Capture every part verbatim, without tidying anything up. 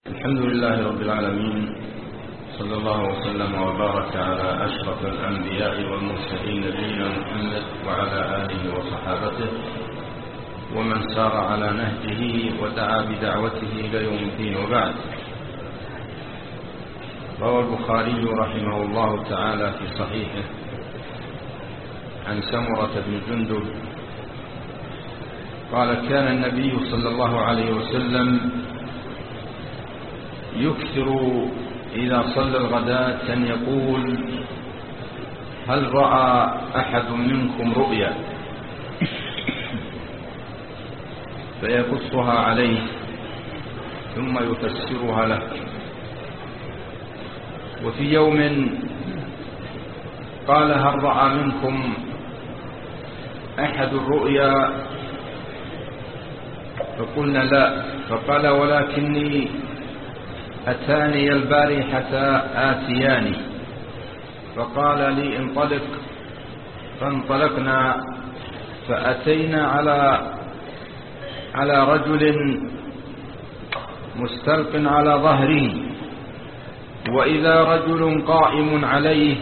الحمد لله رب العالمين، صلى الله وسلم وبارك على أشرف الأنبياء والمرسلين نبينا محمد وعلى آله وصحابته ومن سار على نهجه ودعا بدعوته إلى يوم الدين. وبعد، روى البخاري رحمه الله تعالى في صحيحه عن سمرة بن جندب قال: كان النبي صلى الله عليه وسلم يكثر إذا صلى الغداة أن يقول: هل رأى أحد منكم رؤيا؟ فيقصها عليه ثم يفسرها له. وفي يوم قال: هل رأى منكم أحد الرؤيا؟ فقلنا: لا. فقال: ولكني أتاني البارحة آتياني. فقال لي: انطلق. فانطلقنا فأتينا على على رجل مستلق على ظهره، وإذا رجل قائم عليه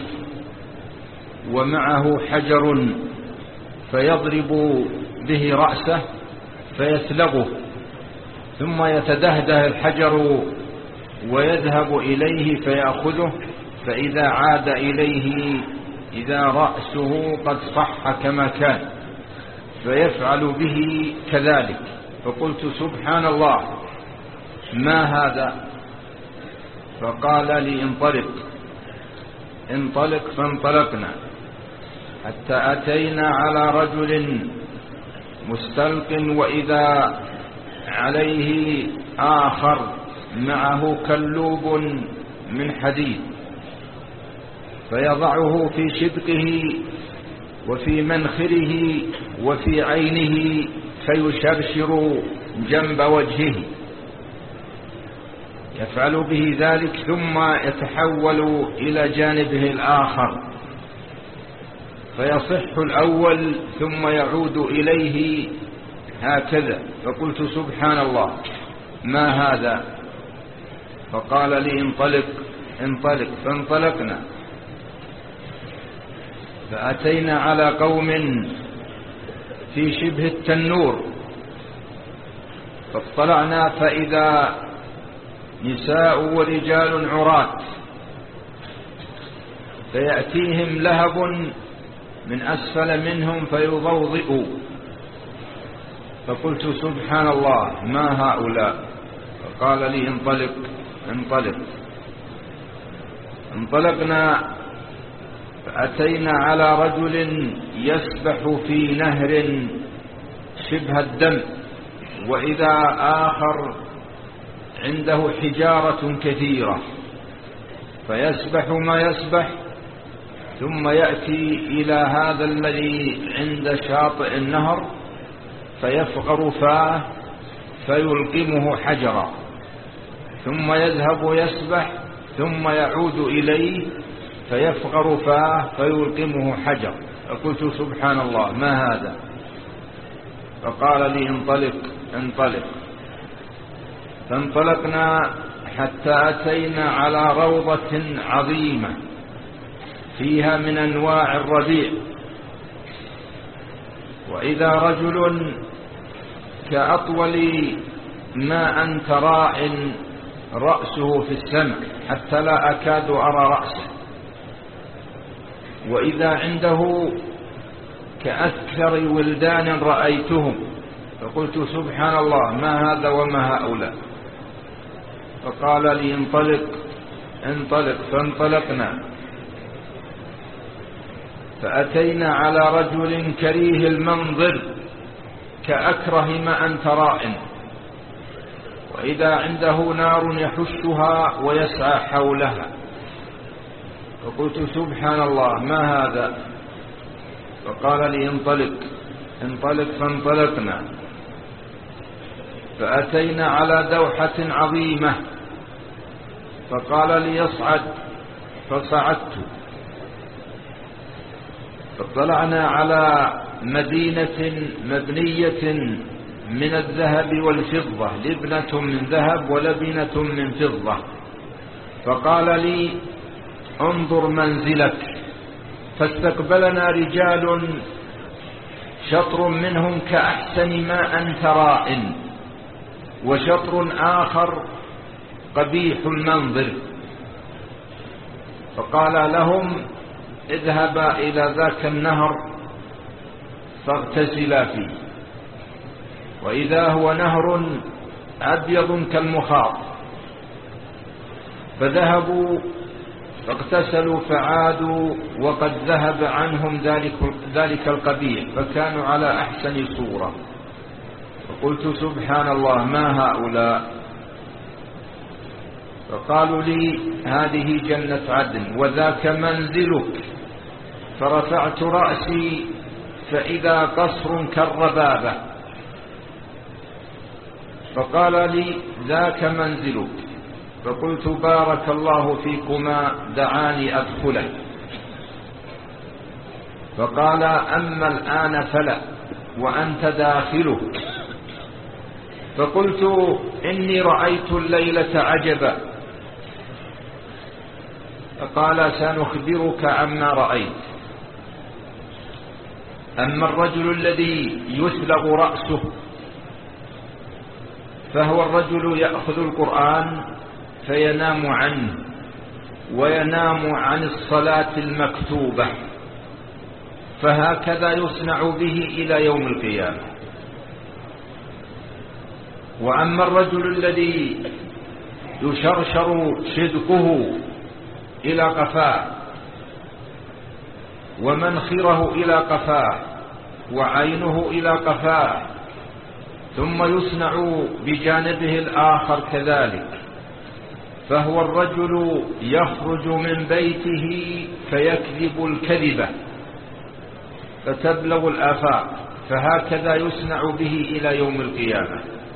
ومعه حجر فيضرب به رأسه فيسلغه، ثم يتدهده الحجر ويذهب إليه فيأخذه، فإذا عاد إليه إذا رأسه قد صح كما كان فيفعل به كذلك. فقلت: سبحان الله، ما هذا؟ فقال لي: انطلق. انطلق. فانطلقنا حتى أتينا على رجل مستلق وإذا عليه آخر معه كلوب من حديد، فيضعه في شدقه وفي منخره وفي عينه فيشرشر جنب وجهه، يفعل به ذلك ثم يتحول إلى جانبه الآخر فيصح الأول ثم يعود إليه هكذا. فقلت: سبحان الله، ما هذا؟ فقال لي: انطلق. انطلق. فانطلقنا فأتينا على قوم في شبه التنور، فاطلعنا فإذا نساء ورجال عراة، فيأتيهم لهب من أسفل منهم فيضوضئوا. فقلت: سبحان الله، ما هؤلاء؟ فقال لي: انطلق. انطلق. انطلقنا فأتينا على رجل يسبح في نهر شبه الدم، وإذا آخر عنده حجارة كثيرة، فيسبح ما يسبح ثم يأتي إلى هذا الذي عند شاطئ النهر فيفغر فاه فيلقمه حجرا، ثم يذهب يسبح ثم يعود إليه فيفغر فاه فيلقمه حجر. فقلت: سبحان الله، ما هذا؟ فقال لي: انطلق. انطلق. فانطلقنا حتى أتينا على روضة عظيمة فيها من أنواع الربيع، وإذا رجل كأطول ما أنت راع رأسه في السمع حتى لا أكاد أرى رأسه، وإذا عنده كأكثر ولدان رأيتهم. فقلت: سبحان الله، ما هذا وما هؤلاء؟ فقال لي: انطلق. انطلق. فانطلقنا فأتينا على رجل كريه المنظر كأكره ما أنت راء، وإذا عنده نار يحشها ويسعى حولها. فقلت: سبحان الله، ما هذا؟ فقال لي: انطلق. انطلق. فانطلقنا فأتينا على دوحة عظيمة، فقال لي: يصعد. فصعدت. فاطلعنا على مدينة مبنية من الذهب والفضة، لبنة من ذهب ولبنة من فضة. فقال لي انظر منزلك. فاستقبلنا رجال شطر منهم كأحسن ما أنت رائن، وشطر آخر قبيح المنظر. فقال لهم اذهبا إلى ذاك النهر فاغتسلا فيه، وإذا هو نهر أبيض كالمخاط. فذهبوا فاغتسلوا فعادوا وقد ذهب عنهم ذلك, ذلك القبيح، فكانوا على أحسن صورة. فقلت سبحان الله ما هؤلاء؟ فقالوا لي هذه جنة عدن وذاك منزلك. فرفعت رأسي فإذا قصر كالربابة. فقال لي ذاك منزلك. فقلت بارك الله فيكما، دعاني أدخله. فقال أما الآن فلا، وأنت داخله. فقلت إني رأيت الليلة عجبا. فقال سنخبرك عما رأيت. أما الرجل الذي يسلغ رأسه فهو الرجل يأخذ القرآن فينام عنه، وينام عن الصلاة المكتوبة، فهكذا يصنع به إلى يوم القيامة. وأما الرجل الذي يشرشر شدقه إلى قفاه، ومنخره إلى قفاه، وعينه إلى قفاه، ثم يصنع بجانبه الآخر كذلك، فهو الرجل يخرج من بيته فيكذب الكذبة فتبلغ الآفاق، فهكذا يصنع به إلى يوم القيامة.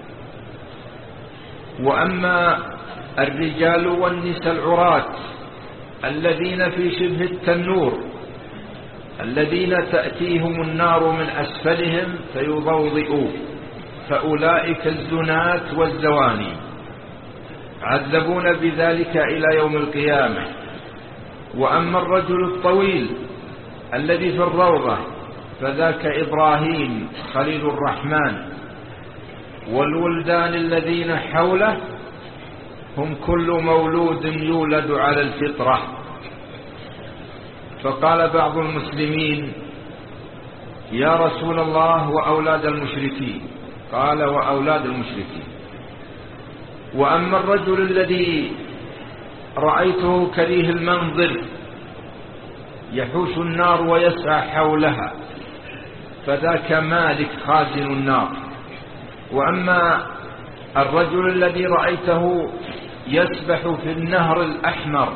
وأما الرجال والنساء العراة الذين في شبه التنور، الذين تأتيهم النار من أسفلهم فيضوضئون، فأولئك الزنات والزواني عذبون بذلك إلى يوم القيامة. وأما الرجل الطويل الذي في الروضة فذاك إبراهيم خليل الرحمن، والولدان الذين حوله هم كل مولود يولد على الفطرة. فقال بعض المسلمين يا رسول الله وأولاد المشركين؟ قال وأولاد المشركين. وأما الرجل الذي رأيته كريه المنظر يحوش النار ويسعى حولها فذاك مالك خازن النار. وأما الرجل الذي رأيته يسبح في النهر الأحمر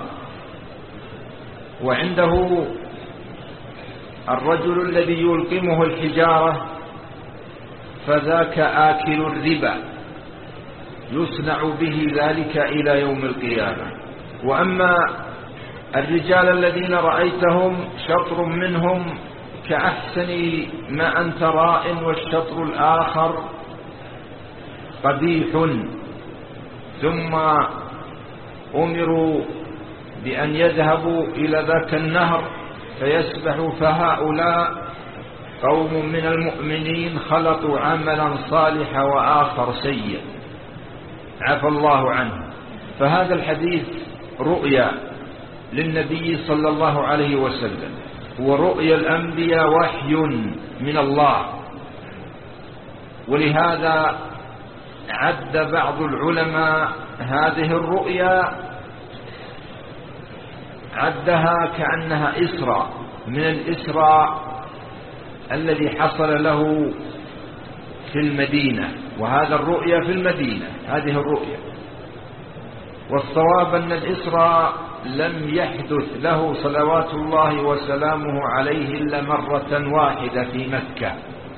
وعنده الرجل الذي يلقمه الحجارة فذاك آكل الربا، يصنع به ذلك إلى يوم القيامة. وأما الرجال الذين رأيتهم شطر منهم كأحسن ما أنت رائن، والشطر الآخر قبيح. ثم أمروا بأن يذهبوا إلى ذاك النهر فيسبحوا، فهؤلاء قوم من المؤمنين خلطوا عملا صالحا وآخر سيء عفى الله عنه. فهذا الحديث رؤيا للنبي صلى الله عليه وسلم، ورؤيا الأنبياء وحي من الله. ولهذا عد بعض العلماء هذه الرؤيا عدها كأنها إسراء من الإسراء الذي حصل له في المدينة، وهذا الرؤيا في المدينة هذه الرؤيا. والصواب أن الإسراء لم يحدث له صلوات الله وسلامه عليه إلا مرة واحدة في مكة،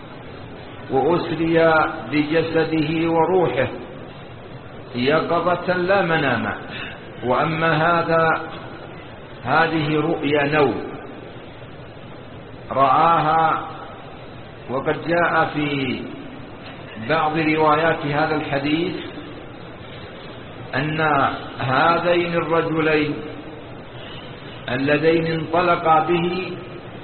وأسري بجسده وروحه يقظة لا مناما. وأما هذا هذه رؤيا نوم رآها، وقد جاء في بعض روايات هذا الحديث أن هذين الرجلين اللذين انطلقا به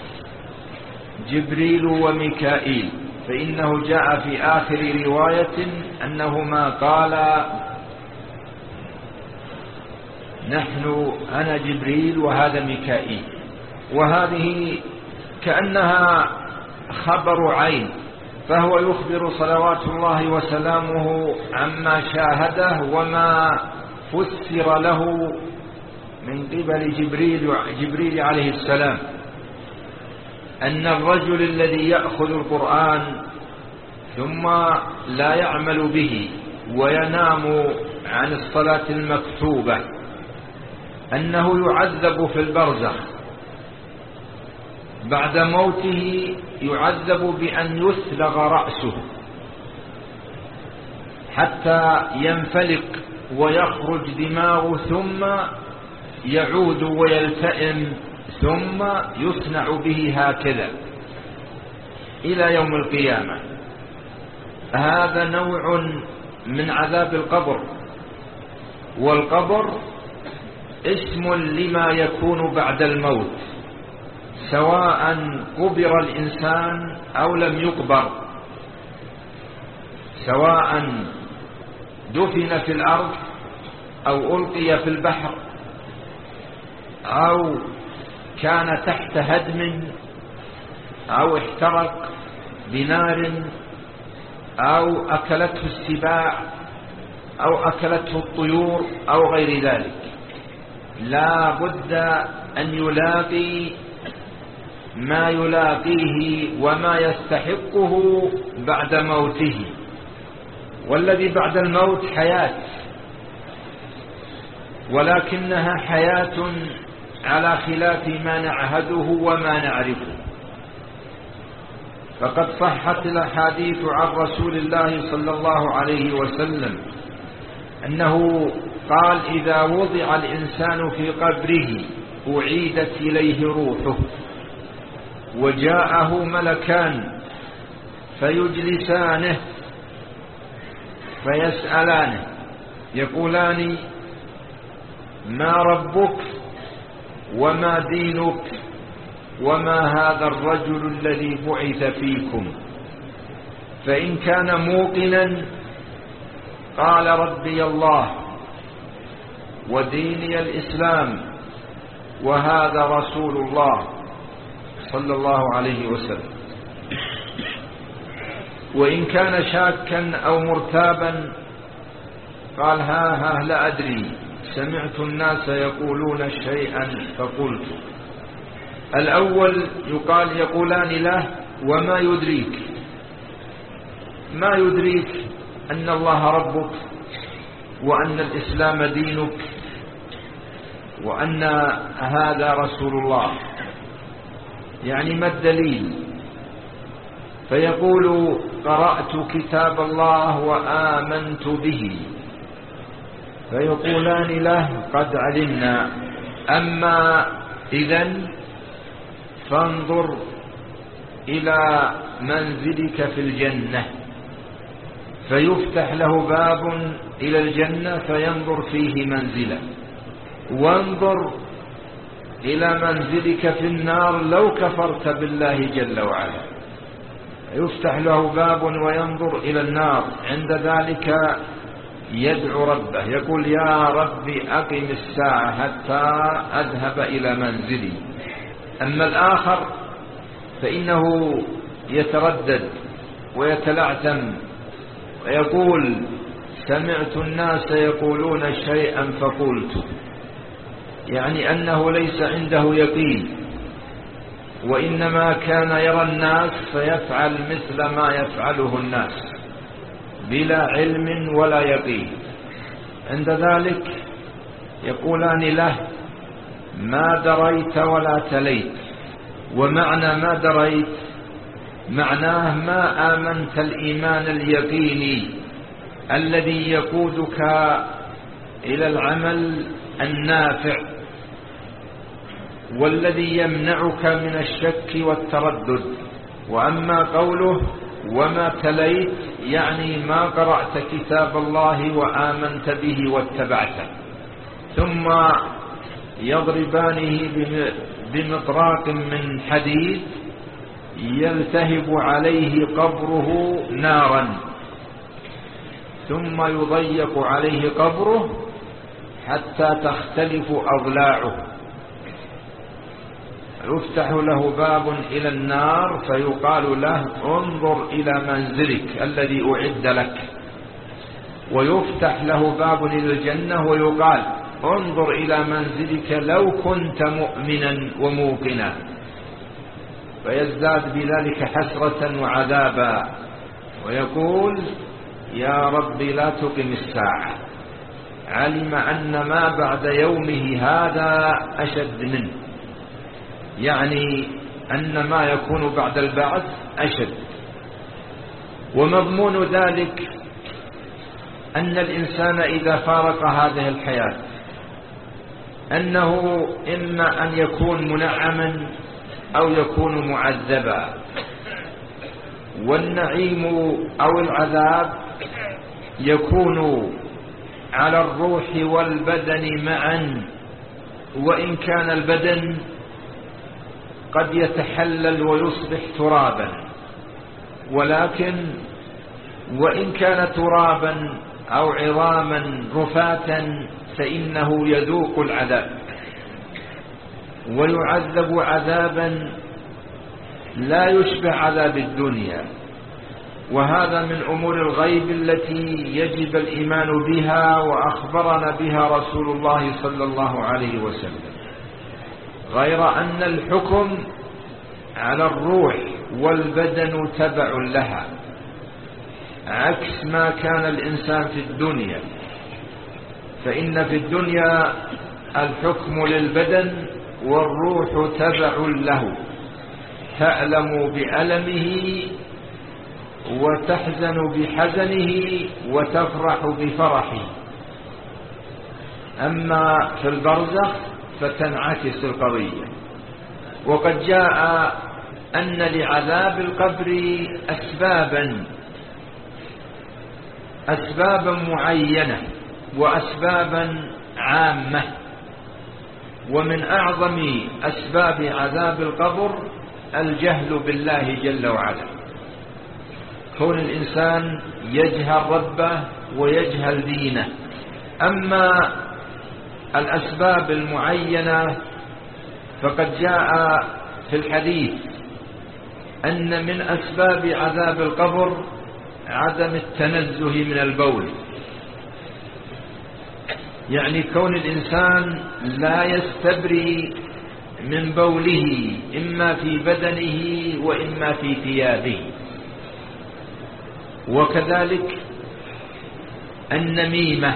جبريل وميكائيل، فإنه جاء في آخر رواية أنهما قالا نحن أنا جبريل وهذا ميكائيل، وهذه كأنها خبر عين، فهو يخبر صلوات الله وسلامه عما شاهده وما فسر له من قبل جبريل, جبريل عليه السلام، أن الرجل الذي يأخذ القرآن ثم لا يعمل به وينام عن الصلاة المكتوبة أنه يعذب في البرزخ، بعد موته يعذب بأن يسلغ رأسه حتى ينفلق ويخرج دماغه، ثم يعود ويلتئم، ثم يصنع به هكذا إلى يوم القيامة. هذا نوع من عذاب القبر، والقبر اسم لما يكون بعد الموت، سواء قبر الإنسان أو لم يقبر، سواء دفن في الأرض أو ألقي في البحر أو كان تحت هدم أو احترق بنار أو أكلته السباع أو أكلته الطيور أو غير ذلك، لا بد أن يلاقي ما يلاقيه وما يستحقه بعد موته. والذي بعد الموت حياة، ولكنها حياة على خلاف ما نعهده وما نعرفه. فقد صحت الأحاديث عن رسول الله صلى الله عليه وسلم أنه قال إذا وضع الإنسان في قبره أعيدت إليه روحه، وجاءه ملكان فيجلسانه فيسألانه يقولان ما ربك وما دينك وما هذا الرجل الذي بعث فيكم؟ فإن كان موقنا قال ربي الله وديني الإسلام وهذا رسول الله صلى الله عليه وسلم. وإن كان شاكا أو مرتابا قال ها ها لا أدري، سمعت الناس يقولون شيئا فقلت. الأول يقال يقولان له وما يدريك، ما يدريك أن الله ربك وأن الإسلام دينك وأن هذا رسول الله، يعني ما الدليل؟ فيقول قرأت كتاب الله وآمنت به، فيقولان له قد علمنا، أما إذن فانظر إلى منزلك في الجنة، فيفتح له باب إلى الجنة فينظر فيه منزلا، وانظر إلى منزلك في النار لو كفرت بالله جل وعلا، يفتح له باب وينظر إلى النار، عند ذلك يدعو ربه يقول يا رب أقم الساعة حتى أذهب إلى منزلي. أما الآخر فإنه يتردد ويتلعثم ويقول سمعت الناس يقولون شيئا فقلت، يعني أنه ليس عنده يقين، وإنما كان يرى الناس فيفعل مثل ما يفعله الناس بلا علم ولا يقين. عند ذلك يقولان له ما دريت ولا تليت. ومعنى ما دريت معناه ما آمنت الإيمان اليقيني الذي يقودك إلى العمل النافع والذي يمنعك من الشك والتردد. وأما قوله وما تليت يعني ما قرأت كتاب الله وآمنت به واتبعته، ثم يضربانه بمطراق من حديد يلتهب عليه قبره نارا، ثم يضيق عليه قبره حتى تختلف أضلاعه، يفتح له باب إلى النار فيقال له انظر إلى منزلك الذي أعد لك، ويفتح له باب إلى الجنة ويقال انظر إلى منزلك لو كنت مؤمنا وموقنا، فيزداد بذلك حسرة وعذابا ويقول يا رب لا تقم الساعة، علم أن ما بعد يومه هذا أشد منه، يعني أن ما يكون بعد البعث أشد. ومضمون ذلك أن الإنسان إذا فارق هذه الحياة أنه إما أن يكون منعما أو يكون معذبا، والنعيم أو العذاب يكون على الروح والبدن معا، وإن كان البدن قد يتحلل ويصبح ترابا، ولكن وإن كان ترابا أو عظاما رفاتا فإنه يذوق العذاب ويعذب عذابا لا يشبه عذاب الدنيا. وهذا من أمور الغيب التي يجب الإيمان بها، وأخبرنا بها رسول الله صلى الله عليه وسلم، غير أن الحكم على الروح والبدن تبع لها، عكس ما كان الإنسان في الدنيا، فإن في الدنيا الحكم للبدن والروح تبع له، تألم بألمه وتحزن بحزنه وتفرح بفرحه. أما في البرزخ فتنعكس القضية. وقد جاء أن لعذاب القبر أسبابا أسبابا معينة وأسبابا عامة، ومن أعظم أسباب عذاب القبر الجهل بالله جل وعلا، كون الإنسان يجهل ربه ويجهل دينه. أما الأسباب المعينة فقد جاء في الحديث أن من أسباب عذاب القبر عدم التنزه من البول، يعني كون الإنسان لا يستبري من بوله إما في بدنه وإما في ثيابه. وكذلك النميمة،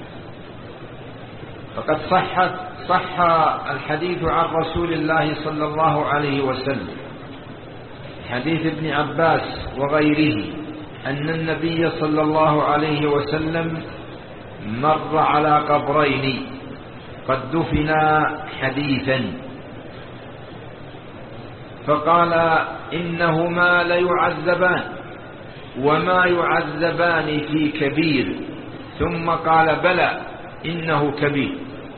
فقد صح صح الحديث عن رسول الله صلى الله عليه وسلم، حديث ابن عباس وغيره، أن النبي صلى الله عليه وسلم مر على قبرين قد دفنا حديثا، فقال إنهما ليعذبان وما يعذبان في كبير، ثم قال بلى إنه كبير،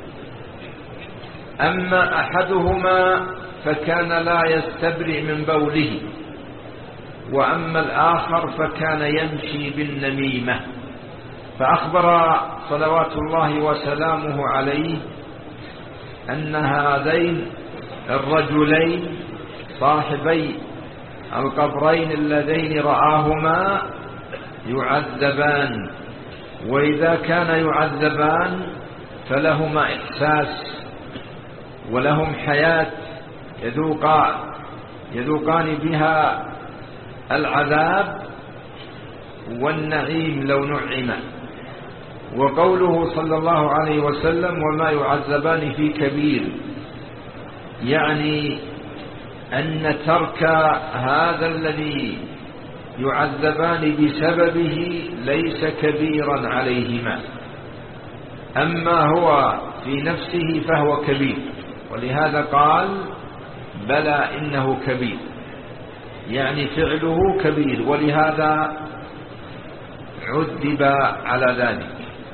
أما أحدهما فكان لا يستبرئ من بوله، وأما الآخر فكان يمشي بالنميمة. فأخبر صلوات الله وسلامه عليه أن هذين الرجلين صاحبي القبرين اللذين رآهما يعذبان، وإذا كان يعذبان فلهما إحساس ولهم حياة يذوقان يذوقان بها العذاب والنعيم لو نعما. وقوله صلى الله عليه وسلم وما يعذبان في كبير، يعني أن ترك هذا الذي يعذبان بسببه ليس كبيرا عليهما، أما هو في نفسه فهو كبير، ولهذا قال بلى إنه كبير، يعني فعله كبير. ولهذا عذب على ذلك.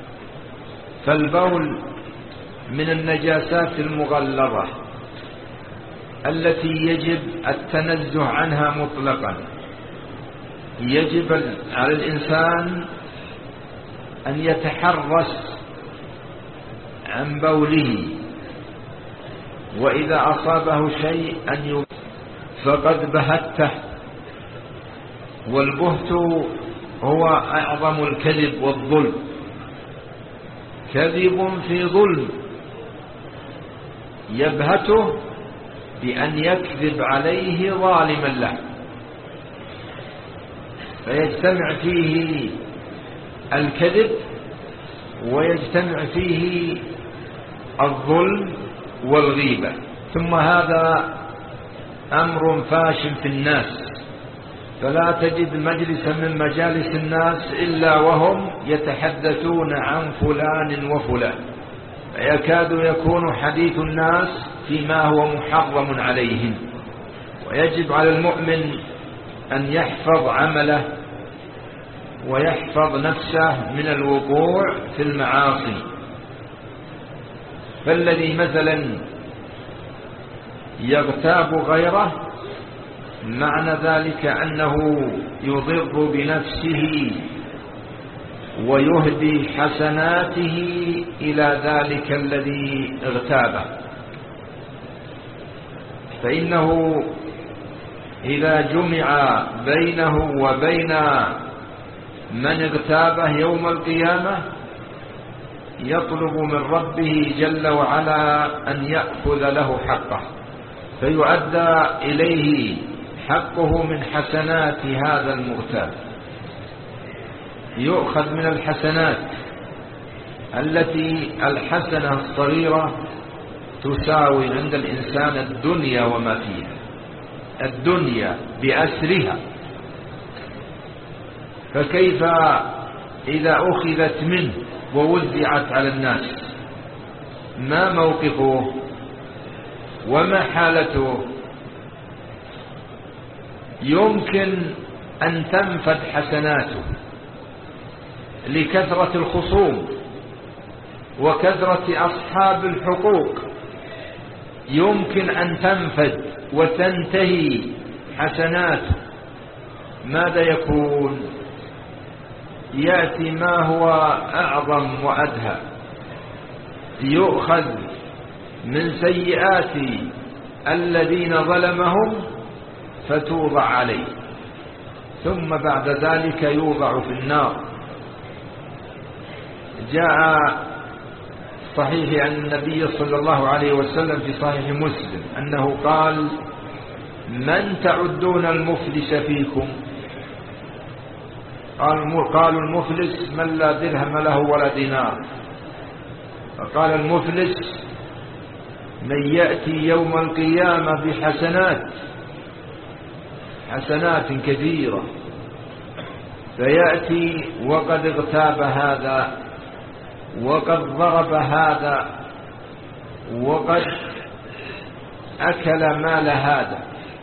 فالبول من النجاسات المغلظة التي يجب التنزه عنها مطلقا. يجب على الإنسان أن يتحرس عن بوله، وإذا أصابه شيء أن يبهت فقد بهته. والبهت هو أعظم الكذب والظلم، كذب في ظلم يبهته بأن يكذب عليه ظالما له، فيجتمع فيه الكذب ويجتمع فيه الظلم والغيبة. ثم هذا أمر فاشل في الناس، فلا تجد مجلسا من مجالس الناس إلا وهم يتحدثون عن فلان وفلان، يكاد يكون حديث الناس فيما هو محرم عليهم. ويجب على المؤمن أن يحفظ عمله ويحفظ نفسه من الوقوع في المعاصي. فالذي مثلا يغتاب غيره معنى ذلك أنه يضر بنفسه ويهدي حسناته إلى ذلك الذي اغتابه، فإنه إذا جمع بينه وبين من اغتابه يوم القيامة يطلب من ربه جل وعلا أن يأخذ له حقه، فيؤدى إليه حقه من حسنات هذا المغتاب. يؤخذ من الحسنات التي الحسنة الصغيرة تساوي عند الإنسان الدنيا وما فيها، الدنيا بأسرها. فكيف إذا أخذت منه ووزعت على الناس؟ ما موقفه وما حالته؟ يمكن أن تنفد حسناته لكثرة الخصوم وكثرة أصحاب الحقوق، يمكن أن تنفد وتنتهي حسناته. ماذا يكون؟ يأتي ما هو أعظم وأدهى، يؤخذ من سيئات الذين ظلمهم فتوضع عليه، ثم بعد ذلك يوضع في النار. جاء صحيح عن النبي صلى الله عليه وسلم في صحيح مسلم أنه قال: من تعدون المفلس فيكم؟ قالوا المفلس من لا درهم له ولا دينار. فقال المفلس من يأتي يوم القيامة بحسنات، حسنات كثيرة، فيأتي وقد اغتاب هذا وقد ضرب هذا وقد أكل مال هذا،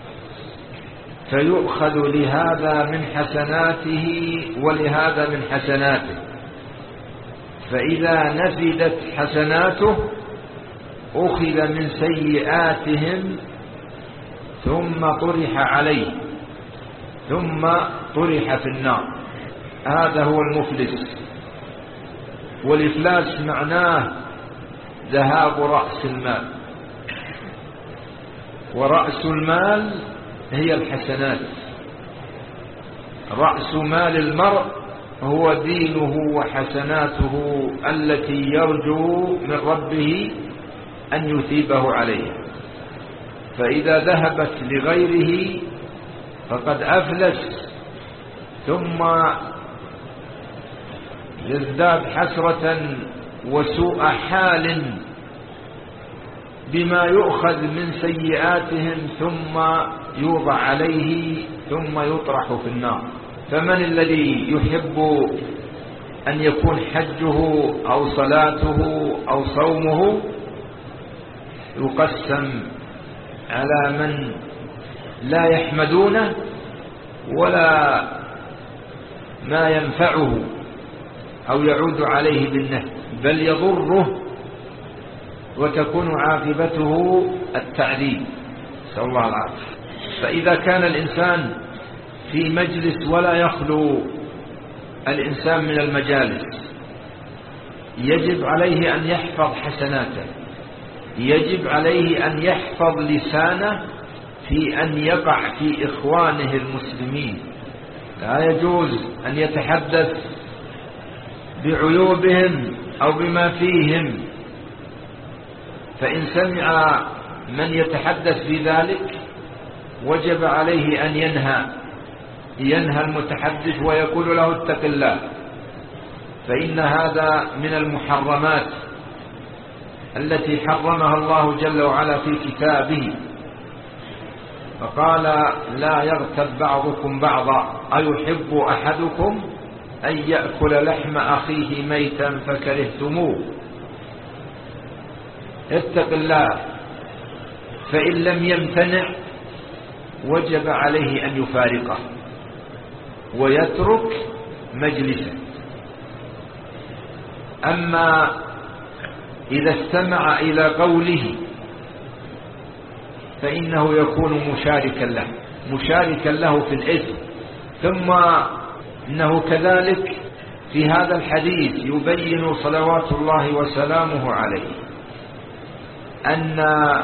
فيؤخذ لهذا من حسناته ولهذا من حسناته. فإذا نفدت حسناته أخذ من سيئاتهم ثم طرح عليه ثم طرح في النار. هذا هو المفلس. والإفلاس معناه ذهاب رأس المال، ورأس المال هي الحسنات. رأس مال المرء هو دينه وحسناته التي يرجو من ربه أن يثيبه عليها. فإذا ذهبت لغيره فقد أفلس، ثم يزداد حسرة وسوء حال بما يؤخذ من سيئاتهم ثم يوضع عليه ثم يطرح في النار. فمن الذي يحب أن يكون حجه أو صلاته أو صومه يقسم على من لا يحمدونه ولا ما ينفعه أو يعود عليه بالنهي، بل يضره وتكون عاقبته التعذيب، نسأل الله العافية. فإذا كان الإنسان في مجلس ولا يخلو الإنسان من المجالس، يجب عليه أن يحفظ حسناته، يجب عليه أن يحفظ لسانه في أن يقع في إخوانه المسلمين. لا يجوز أن يتحدث بعيوبهم أو بما فيهم، فإن سمع من يتحدث بذلك وجب عليه أن ينهى ينهى المتحدث ويقول له اتق الله، فإن هذا من المحرمات التي حرمها الله جل وعلا في كتابه، فقال لا يغتب بعضكم بعضا أيحب أحدكم أن يأكل لحم أخيه ميتا فكرهتموه. اتق الله، فإن لم يمتنع وجب عليه أن يفارقه ويترك مجلسه. أما إذا استمع إلى قوله فإنه يكون مشاركا له مشاركا له في الإثم. ثم إنه كذلك في هذا الحديث يبين صلوات الله وسلامه عليه أن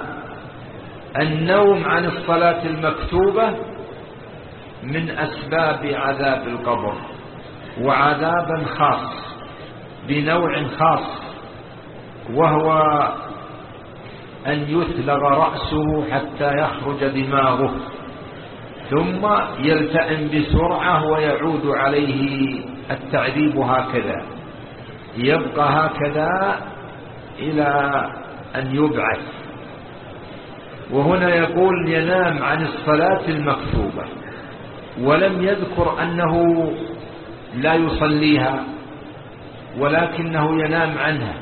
النوم عن الصلاة المكتوبة من أسباب عذاب القبر، وعذابا خاص بنوع خاص، وهو أن يثلغ رأسه حتى يخرج دماغه ثم يلتئم بسرعة ويعود عليه التعذيب هكذا، يبقى هكذا إلى أن يبعث. وهنا يقول ينام عن الصلاة المكتوبة، ولم يذكر أنه لا يصليها، ولكنه ينام عنها.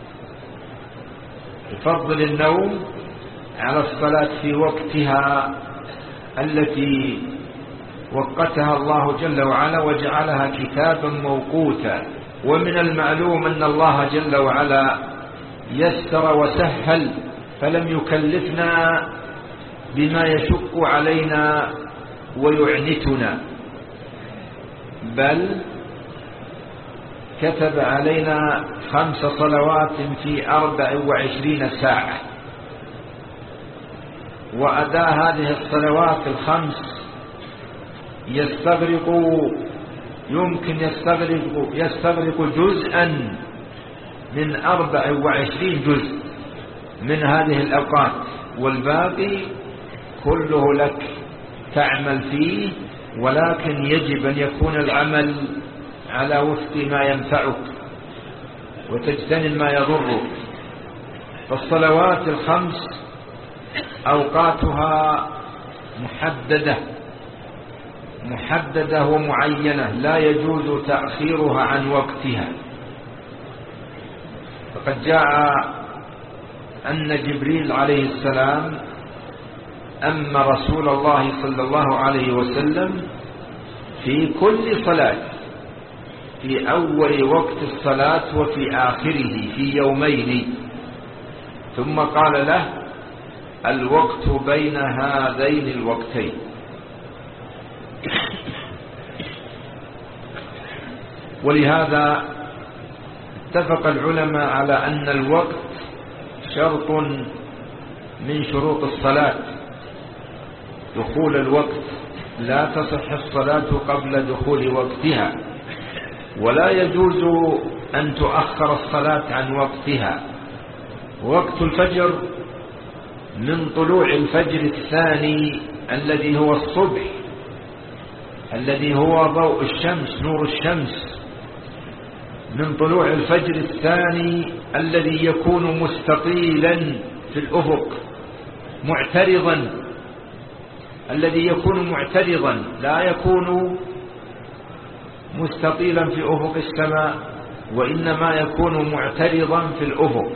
يفضل النوم على الصلاة في وقتها التي وقتها الله جل وعلا وجعلها كتابا موقوتا. ومن المعلوم أن الله جل وعلا يسر وسهل، فلم يكلفنا بما يشق علينا ويعنتنا، بل كتب علينا خمس صلوات في أربع وعشرين ساعة، وأداء هذه الصلوات الخمس يستغرق يمكن يستغرق يستغرق جزءا من أربع وعشرين جزء من هذه الأوقات، والباقي كله لك تعمل فيه، ولكن يجب أن يكون العمل على وفق ما ينفعك وتجتنب ما يضرك. فالصلوات الخمس أوقاتها محددة محددة ومعينة، لا يجوز تأخيرها عن وقتها. فقد جاء أن جبريل عليه السلام أما رسول الله صلى الله عليه وسلم في كل صلاة، في أول وقت الصلاة وفي آخره في يومين، ثم قال له الوقت بين هذين الوقتين. ولهذا اتفق العلماء على أن الوقت شرط من شروط الصلاة، دخول الوقت، لا تصح الصلاة قبل دخول وقتها، ولا يجوز أن تؤخر الصلاة عن وقتها. وقت الفجر من طلوع الفجر الثاني الذي هو الصبح، الذي هو ضوء الشمس، نور الشمس، من طلوع الفجر الثاني الذي يكون مستطيلا في الأفق معترضا، الذي يكون معترضا، لا يكون مستطيلا في أفق السماء، وإنما يكون معترضا في الأفق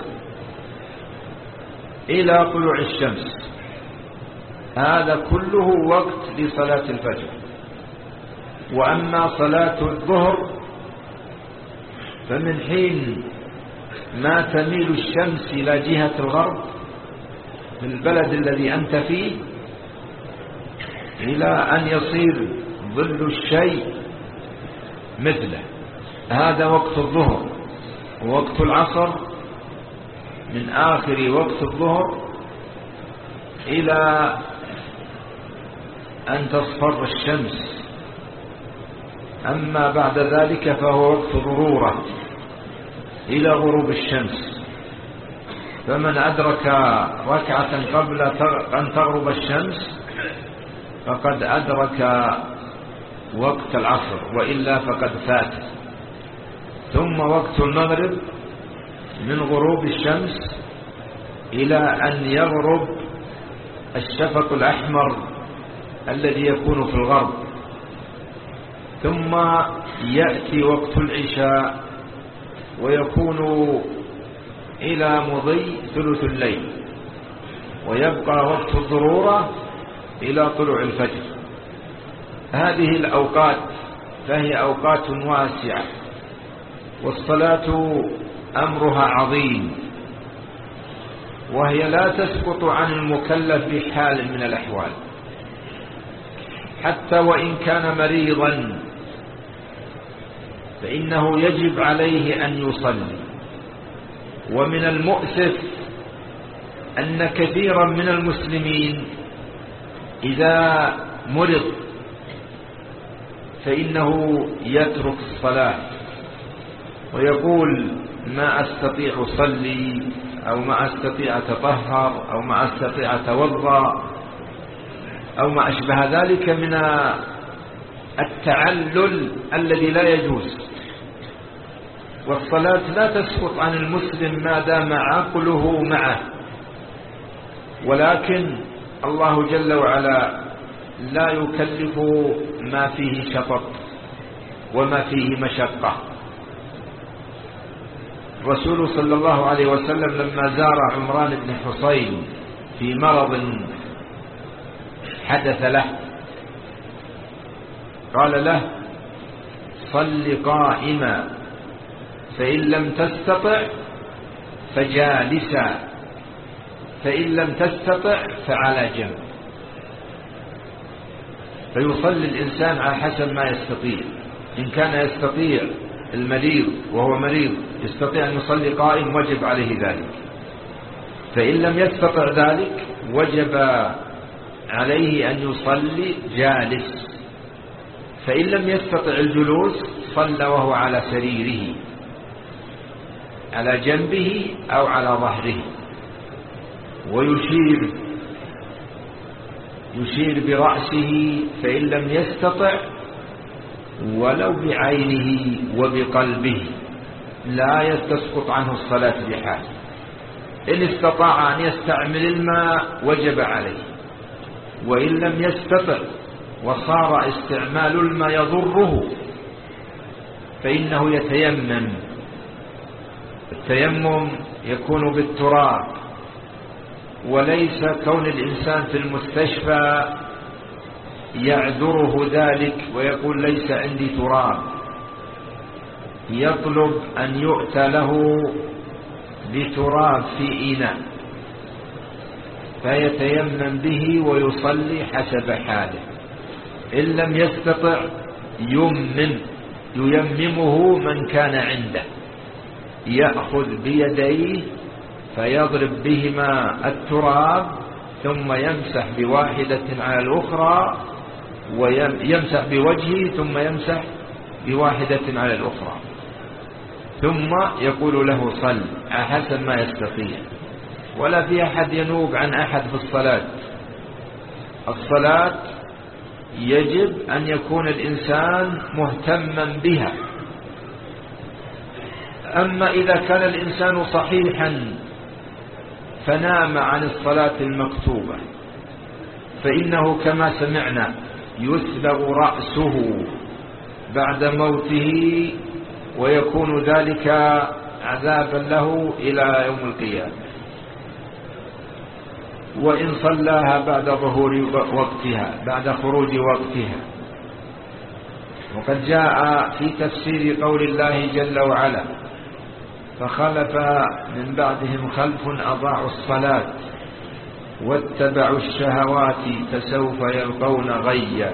إلى طلوع الشمس. هذا كله وقت لصلاة الفجر. وأما صلاة الظهر فمن حين ما تميل الشمس إلى جهة الغرب في البلد الذي أنت فيه إلى أن يصير ظل الشيء مثله، هذا وقت الظهر. ووقت العصر من آخر وقت الظهر إلى أن تصفر الشمس. أما بعد ذلك فهو وقت ضرورة إلى غروب الشمس. فمن أدرك ركعة قبل أن تغرب الشمس فقد أدرك وقت العصر، وإلا فقد فات. ثم وقت المغرب من غروب الشمس إلى أن يغرب الشفق الأحمر الذي يكون في الغرب. ثم يأتي وقت العشاء ويكون إلى مضي ثلث الليل، ويبقى وقت الضرورة إلى طلوع الفجر. هذه الأوقات فهي أوقات واسعة، والصلاة أمرها عظيم، وهي لا تسقط عن المكلف بحال من الأحوال، حتى وإن كان مريضا فإنه يجب عليه أن يصلي. ومن المؤسف أن كثيرا من المسلمين إذا مرض فإنه يترك الصلاة ويقول ما أستطيع أصلي، أو ما أستطيع أتطهر، أو ما أستطيع أتوضأ، أو ما أشبه ذلك من التعلل الذي لا يجوز. والصلاة لا تسقط عن المسلم ما دام عقله معه، ولكن الله جل وعلا لا يكلف ما فيه شطط وما فيه مشقة. الرسول صلى الله عليه وسلم لما زار عمران بن حصين في مرض حدث له قال له صل قائما، فإن لم تستطع فجالسا، فإن لم تستطع فعلى جنب. فيصلي الإنسان على حسب ما يستطيع. إن كان يستطيع المريض وهو مريض يستطيع أن يصلي قائم وجب عليه ذلك، فإن لم يستطع ذلك وجب عليه أن يصلي جالس، فإن لم يستطع الجلوس صلى وهو على سريره على جنبه أو على ظهره، ويشير يشير برأسه فإن لم يستطع ولو بعينه وبقلبه، لا يستسقط عنه الصلاة بحال. إن استطاع أن يستعمل الماء وجب عليه، وإن لم يستطع وصار استعمال الماء يضره فإنه يتيمم. التيمم يكون بالتراب، وليس كون الإنسان في المستشفى يعذره ذلك ويقول ليس عندي تراب، يطلب أن يؤتى له بتراب في إناء فيتيمم به ويصلي حسب حاله. إن لم يستطع يمم ييممه من كان عنده، يأخذ بيديه فيضرب بهما التراب ثم يمسح بواحدة على الأخرى، ويمسح بوجهه ثم يمسح بواحدة على الأخرى، ثم يقول له صل على حسب ما يستطيع. ولا في أحد ينوب عن أحد في الصلاة. الصلاة يجب أن يكون الإنسان مهتما بها. أما إذا كان الإنسان صحيحا فنام عن الصلاة المكتوبة فإنه كما سمعنا يسلغ رأسه بعد موته، ويكون ذلك عذابا له إلى يوم القيامة. وإن صلاها بعد ظهور وقتها، بعد خروج وقتها. وقد جاء في تفسير قول الله جل وعلا فخلف من بعدهم خلف أضاعوا الصلاة واتبعوا الشهوات فسوف يلقون غيا.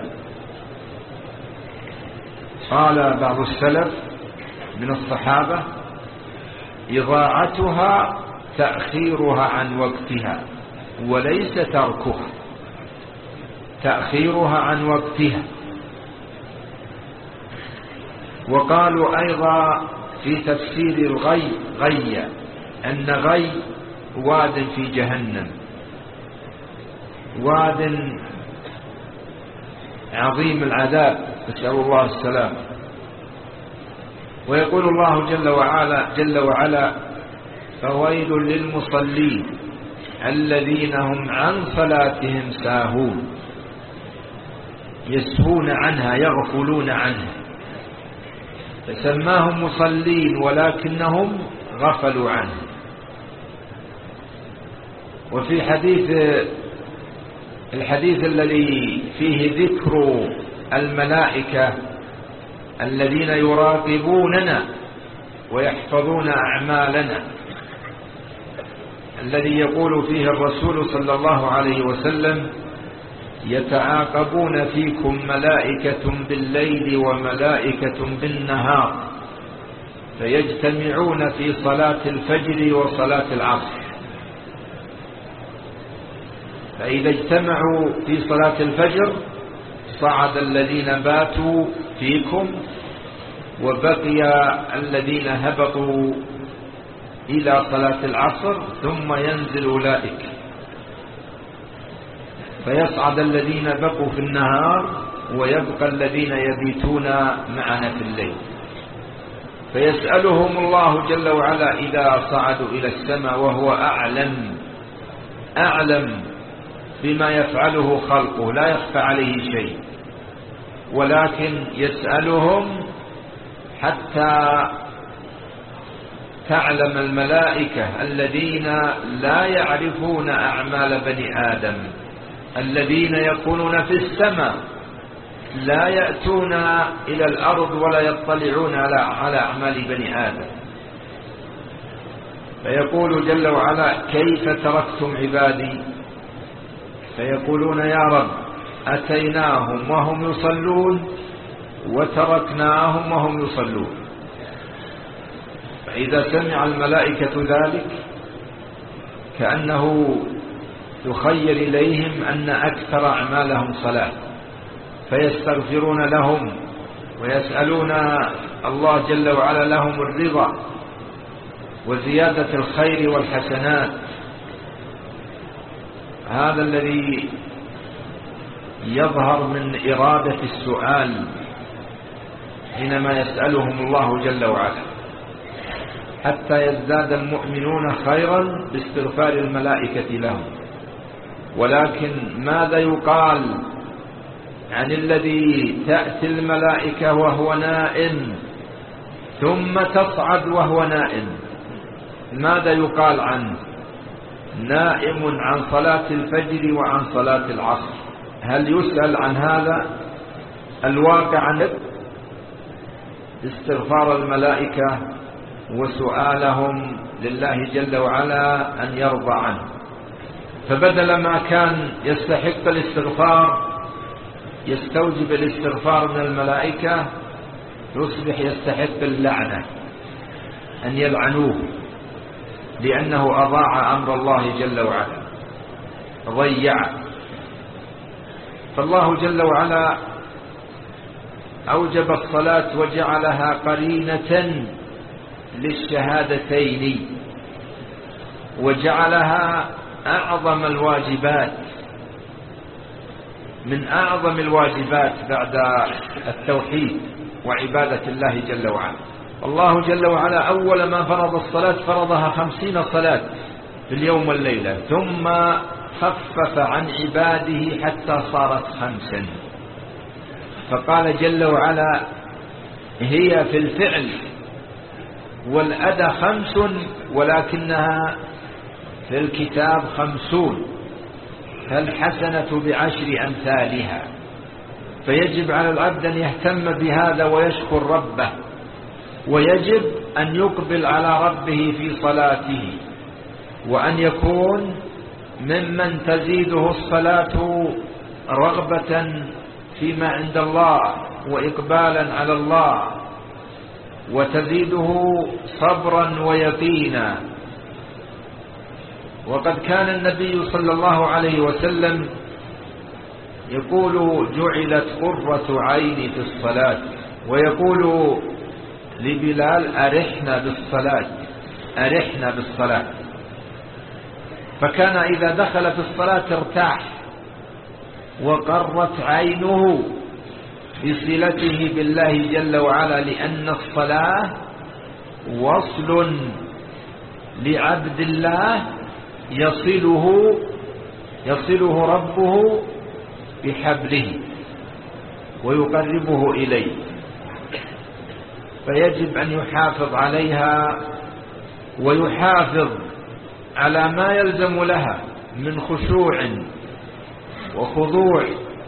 قال بعض السلف من الصحابة: إضاعتها تأخيرها عن وقتها وليس تركها، تأخيرها عن وقتها. وقالوا أيضا في تفسير الغي غي أن غي واد في جهنم، واد عظيم العذاب، نسأل الله السلام. ويقول الله جل وعلا جل وعلا: فويل للمصلين الذين هم عن صلاتهم ساهون، يسهون عنها يغفلون عنها، فسماهم مصلين ولكنهم غفلوا عنها. وفي حديث الحديث الذي فيه ذكر الملائكة الذين يراقبوننا ويحفظون أعمالنا، الذي يقول فيه الرسول صلى الله عليه وسلم: يتعاقبون فيكم ملائكة بالليل وملائكة بالنهار فيجتمعون في صلاة الفجر وصلاة العصر. فإذا اجتمعوا في صلاة الفجر صعد الذين باتوا فيكم وبقي الذين هبطوا إلى صلاة العصر، ثم ينزل أولئك فيصعد الذين بقوا في النهار ويبقى الذين يبيتون معنا في الليل، فيسألهم الله جل وعلا إذا صعدوا إلى السماء وهو أعلم أعلم بما يفعله خلقه، لا يخفى عليه شيء، ولكن يسألهم حتى تعلم الملائكة الذين لا يعرفون أعمال بني آدم، الذين يكونون في السماء لا يأتون إلى الأرض ولا يطلعون على على أعمال بني آدم. فيقول جل وعلا: كيف تركتم عبادي؟ فيقولون: يا رب أتيناهم وهم يصلون وتركناهم وهم يصلون. فإذا سمع الملائكة ذلك كأنه يخيل إليهم أن أكثر أعمالهم صلاة، فيستغفرون لهم ويسألون الله جل وعلا لهم الرضا وزيادة الخير والحسنات. هذا الذي يظهر من إرادة السؤال حينما يسألهم الله جل وعلا، حتى يزداد المؤمنون خيرا باستغفار الملائكة لهم. ولكن ماذا يقال عن الذي تأتي الملائكة وهو نائم ثم تصعد وهو نائم؟ ماذا يقال عنه؟ نائم عن صلاة الفجر وعن صلاة العصر. هل يسأل عن هذا؟ الواقع عن استغفار الملائكة وسؤالهم لله جل وعلا أن يرضى عنه. فبدل ما كان يستحق الاستغفار يستوجب الاستغفار من الملائكة، يصبح يستحق اللعنة، أن يلعنوه لأنه أضاع أمر الله جل وعلا، ضيع. فالله جل وعلا أوجب الصلاة وجعلها قرينة للشهادتين، وجعلها أعظم الواجبات، من أعظم الواجبات بعد التوحيد وعبادة الله جل وعلا. الله جل وعلا أول ما فرض الصلاة فرضها خمسين صلاة في اليوم والليلة، ثم خفف عن عباده حتى صارت خمسا. فقال جل وعلا: هي في الفعل والأدى خمس ولكنها في الكتاب خمسون، فالحسنة بعشر أمثالها. فيجب على العبد أن يهتم بهذا ويشكر ربه، ويجب أن يقبل على ربه في صلاته، وأن يكون ممن تزيده الصلاة رغبة فيما عند الله وإقبالا على الله، وتزيده صبرا ويقينا. وقد كان النبي صلى الله عليه وسلم يقول جعلت قرة عيني في الصلاة، ويقول لبلال أرحنا بالصلاة أرحنا بالصلاة. فكان إذا دخل في الصلاة ارتاح وقرت عينه بصلته بالله جل وعلا، لأن الصلاة وصل لعبد الله يصله يصله ربه بحبله ويقربه إليه، فيجب أن يحافظ عليها ويحافظ على ما يلزم لها من خشوع وخضوع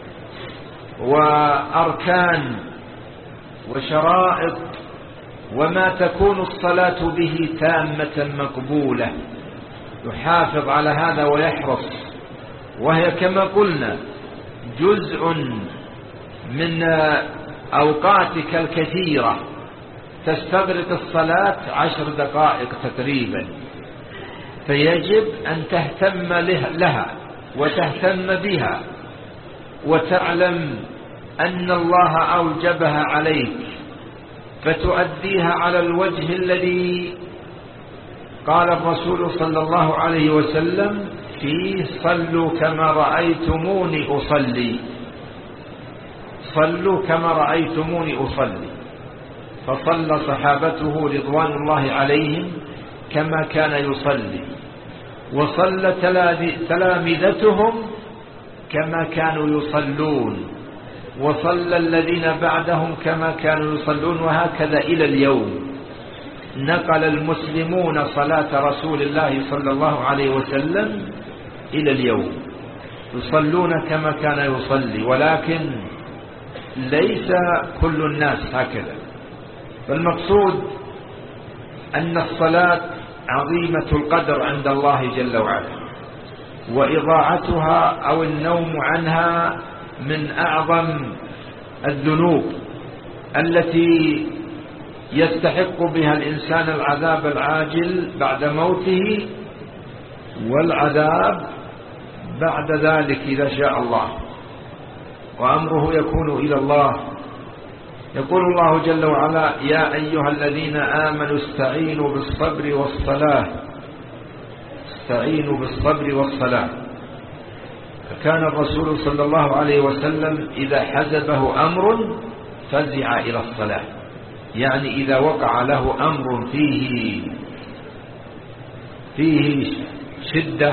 وأركان وشرائط، وما تكون الصلاة به تامة مقبولة، يحافظ على هذا ويحرص. وهي كما قلنا جزء من أوقاتك الكثيرة، تستغرق الصلاة عشر دقائق تقريبا، فيجب أن تهتم لها وتهتم بها، وتعلم أن الله أوجبها عليك، فتؤديها على الوجه الذي قال الرسول صلى الله عليه وسلم فيه: صلوا كما رأيتموني أصلي صلوا كما رأيتموني أصلي. فصلى صحابته رضوان الله عليهم كما كان يصلي، وصلى تلامذتهم كما كانوا يصلون، وصلى الذين بعدهم كما كانوا يصلون، وهكذا إلى اليوم. نقل المسلمون صلاة رسول الله صلى الله عليه وسلم إلى اليوم، يصلون كما كان يصلي، ولكن ليس كل الناس هكذا. فالمقصود أن الصلاة عظيمة القدر عند الله جل وعلا، وإضاعتها أو النوم عنها من أعظم الذنوب التي يستحق بها الإنسان العذاب العاجل بعد موته، والعذاب بعد ذلك إذا شاء الله، وأمره يكون إلى الله. يقول الله جل وعلا: يا أيها الذين آمنوا استعينوا بالصبر والصلاة استعينوا بالصبر والصلاة. فكان الرسول صلى الله عليه وسلم إذا حزبه أمر فزع إلى الصلاة، يعني إذا وقع له أمر فيه فيه شدة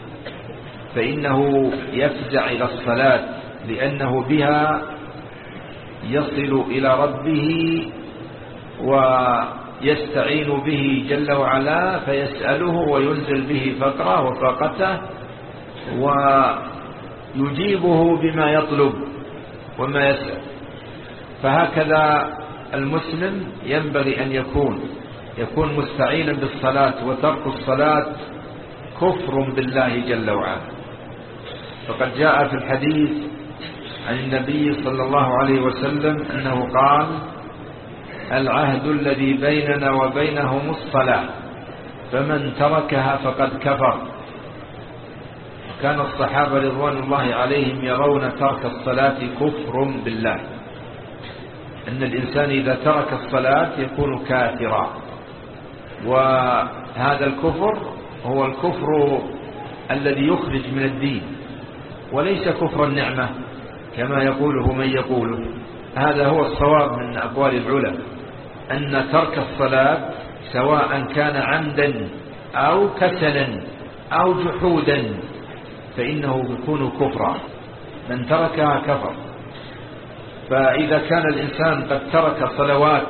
فإنه يفزع إلى الصلاة، لأنه بها يصل إلى ربه ويستعين به جل وعلا، فيسأله وينزل به فقره وطاقته، ويجيبه بما يطلب وما يسأل. فهكذا المسلم ينبغي أن يكون يكون مستعينا بالصلاة، وترك الصلاة كفر بالله جل وعلا. فقد جاء في الحديث عن النبي صلى الله عليه وسلم أنه قال: العهد الذي بيننا وبينهم الصلاة، فمن تركها فقد كفر. كان الصحابة رضوان الله عليهم يرون ترك الصلاة كفر بالله، أن الإنسان إذا ترك الصلاة يكون كافرا، وهذا الكفر هو الكفر الذي يخرج من الدين، وليس كفر النعمة كما يقوله من يقوله. هذا هو الصواب من أقوال العلماء، أن ترك الصلاة سواء كان عمدا أو كسلا أو جحودا فإنه يكون كفرا، من تركها كفر. فإذا كان الإنسان قد ترك صلوات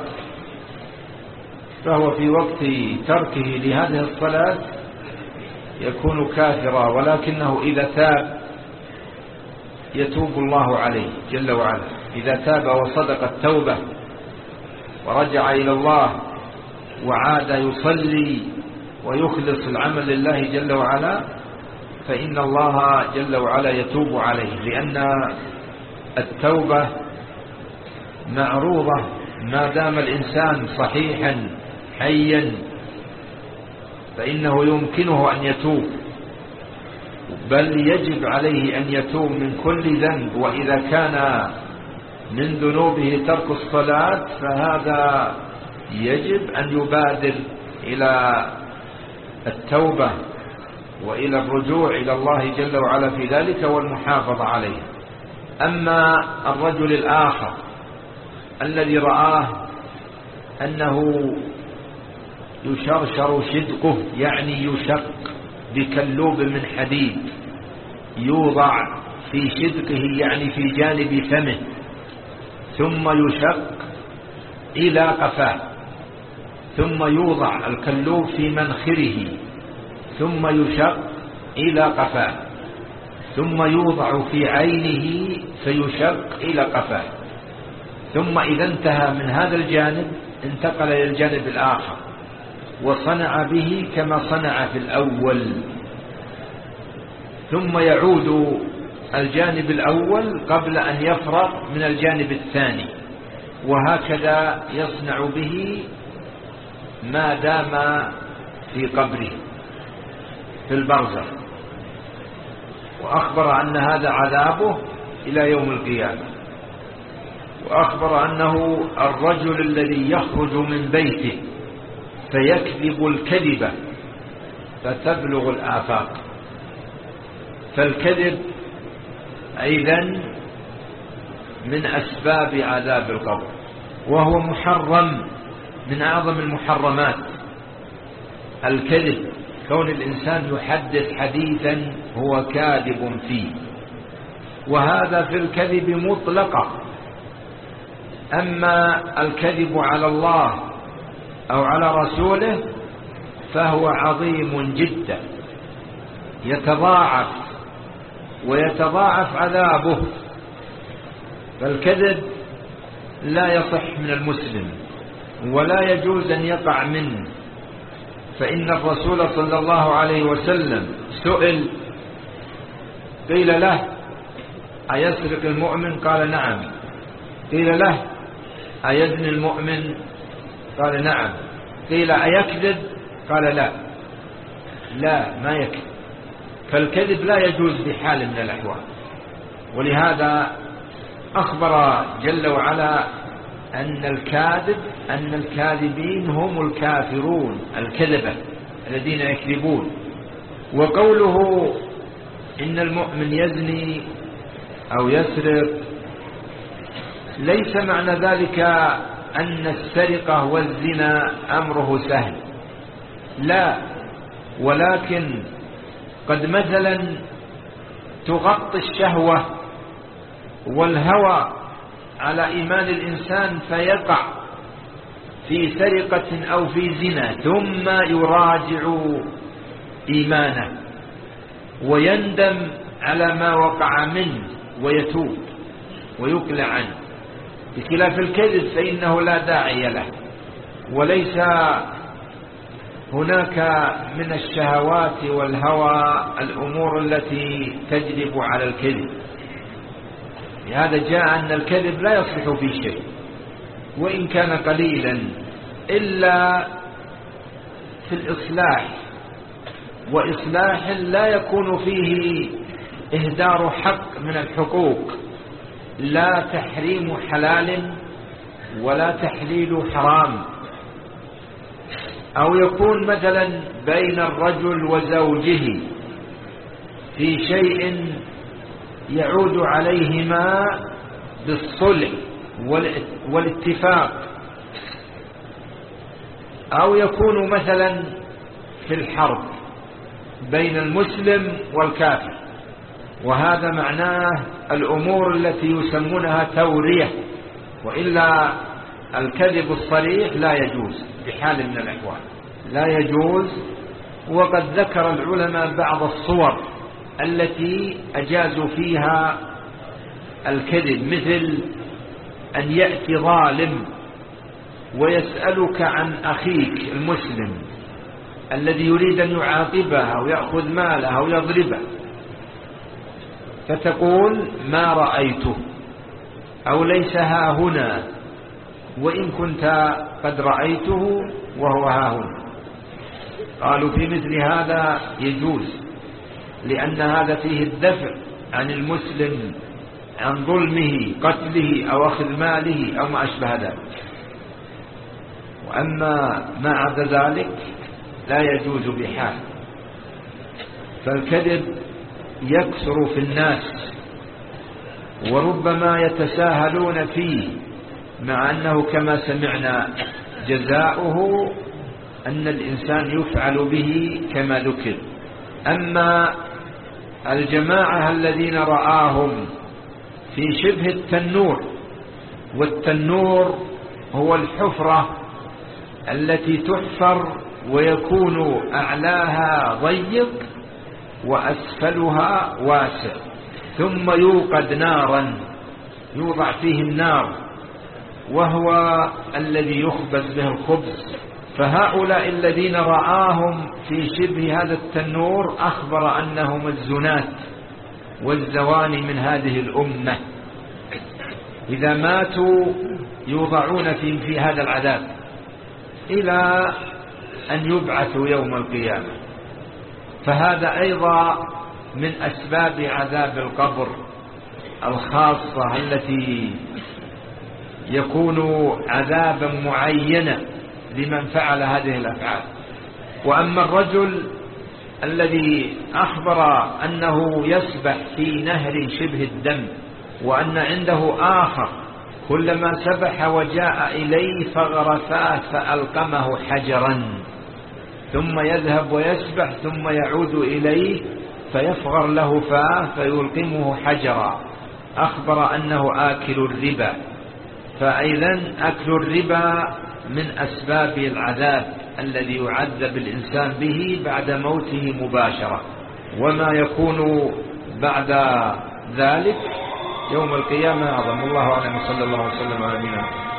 فهو في وقت تركه لهذه الصلاة يكون كافرا، ولكنه إذا تاب يتوب الله عليه جل وعلا. إذا تاب وصدق التوبة ورجع إلى الله وعاد يصلي ويخلص العمل لله جل وعلا، فإن الله جل وعلا يتوب عليه، لأن التوبة معروضة ما دام الإنسان صحيحا حيا، فإنه يمكنه أن يتوب، بل يجب عليه أن يتوب من كل ذنب. وإذا كان من ذنوبه ترك الصلاة فهذا يجب أن يبادر إلى التوبة وإلى الرجوع إلى الله جل وعلا في ذلك والمحافظة عليه. أما الرجل الآخر الذي رآه أنه يشرشر شدقه، يعني يشق بكلوب من حديد، يوضع في شدقه يعني في جانب فمه، ثم يشق إلى قفاه، ثم يوضع الكلوب في منخره، ثم يشق إلى قفاه، ثم يوضع في عينه فيشق إلى قفاه، ثم إذا انتهى من هذا الجانب انتقل إلى الجانب الآخر وصنع به كما صنع في الأول، ثم يعود الجانب الأول قبل أن يفرغ من الجانب الثاني، وهكذا يصنع به ما دام في قبره في البرزخ. وأخبر أن هذا عذابه إلى يوم القيامة. وأخبر أنه الرجل الذي يخرج من بيته فيكذب الكذبة فتبلغ الآفاق. فالكذب أيضا من أسباب عذاب القبر، وهو محرم من أعظم المحرمات الكذب، كون الإنسان يحدث حديثا هو كاذب فيه، وهذا في الكذب مطلقة. أما الكذب على الله أو على رسوله فهو عظيم جدا، يتضاعف ويتضاعف عذابه. فالكذب لا يصح من المسلم ولا يجوز أن يقع منه، فإن الرسول صلى الله عليه وسلم سئل قيل له أيسرق المؤمن؟ قال نعم. قيل له أيزني المؤمن؟ قال نعم. قيل أيكذب؟ قال لا لا ما يكذب. فالكذب لا يجوز بحال من الأحوال. ولهذا أخبر جل وعلا أن الكاذب أن الكاذبين هم الكافرون الكذبة الذين يكذبون. وقوله إن المؤمن يزني أو يسرق ليس معنى ذلك أن السرقة والزنا أمره سهل، لا، ولكن قد مثلا تغطي الشهوة والهوى على إيمان الإنسان فيقع في سرقة أو في زنا، ثم يراجع إيمانه ويندم على ما وقع منه ويتوب ويقلع عنه، بخلاف الكذب فإنه لا داعي له، وليس هناك من الشهوات والهوى الأمور التي تجلب على الكذب. لهذا جاء أن الكذب لا يصلح في شيء وإن كان قليلا إلا في الإصلاح، وإصلاح لا يكون فيه إهدار حق من الحقوق، لا تحريم حلال ولا تحليل حرام. أو يكون مثلا بين الرجل وزوجه في شيء يعود عليهما بالصلح والاتفاق، أو يكون مثلا في الحرب بين المسلم والكافر، وهذا معناه الأمور التي يسمونها تورية، وإلا الكذب الصريح لا يجوز بحال من الأحوال، لا يجوز. وقد ذكر العلماء بعض الصور التي أجازوا فيها الكذب، مثل أن يأتي ظالم ويسألك عن أخيك المسلم الذي يريد أن يعاقبه أو يأخذ ماله أو يضربه، فتقول ما رأيته أو ليس ها هنا، وإن كنت قد رأيته وهو ها هنا. قالوا في مثل هذا يجوز، لأن هذا فيه الدفع عن المسلم عن ظلمه قتله أو أخذ ماله أو ما أشبه ذلك. وأما ما عدا ذلك لا يجوز بحال. فالكذب يكثر في الناس وربما يتساهلون فيه، مع أنه كما سمعنا جزاؤه أن الإنسان يفعل به كما ذكر. أما الجماعة الذين رآهم في شبه التنور، والتنور هو الحفرة التي تحفر ويكون أعلاها ضيق وأسفلها واسع، ثم يوقد نارا يوضع فيه النار وهو الذي يخبز به الخبز. فهؤلاء الذين رآهم في شبه هذا التنور أخبر أنهم الزنات والزواني من هذه الأمة، إذا ماتوا يوضعون في, في هذا العذاب إلى أن يبعثوا يوم القيامة. فهذا أيضا من أسباب عذاب القبر الخاصة التي يكون عذابا معينا لمن فعل هذه الأفعال. وأما الرجل الذي أخبر أنه يسبح في نهر شبه الدم، وأن عنده آخر كلما سبح وجاء إليه فغرفاه فألقمه حجرا، ثم يذهب ويسبح ثم يعود إليه فيفغر له فاه فيلقمه حجرا، أخبر أنه آكل الربا. فأيضا أكل الربا من أسباب العذاب الذي يعذب الإنسان به بعد موته مباشرة، وما يكون بعد ذلك يوم القيامة أعظم. الله أعلم، صلى الله وسلم على نبينا.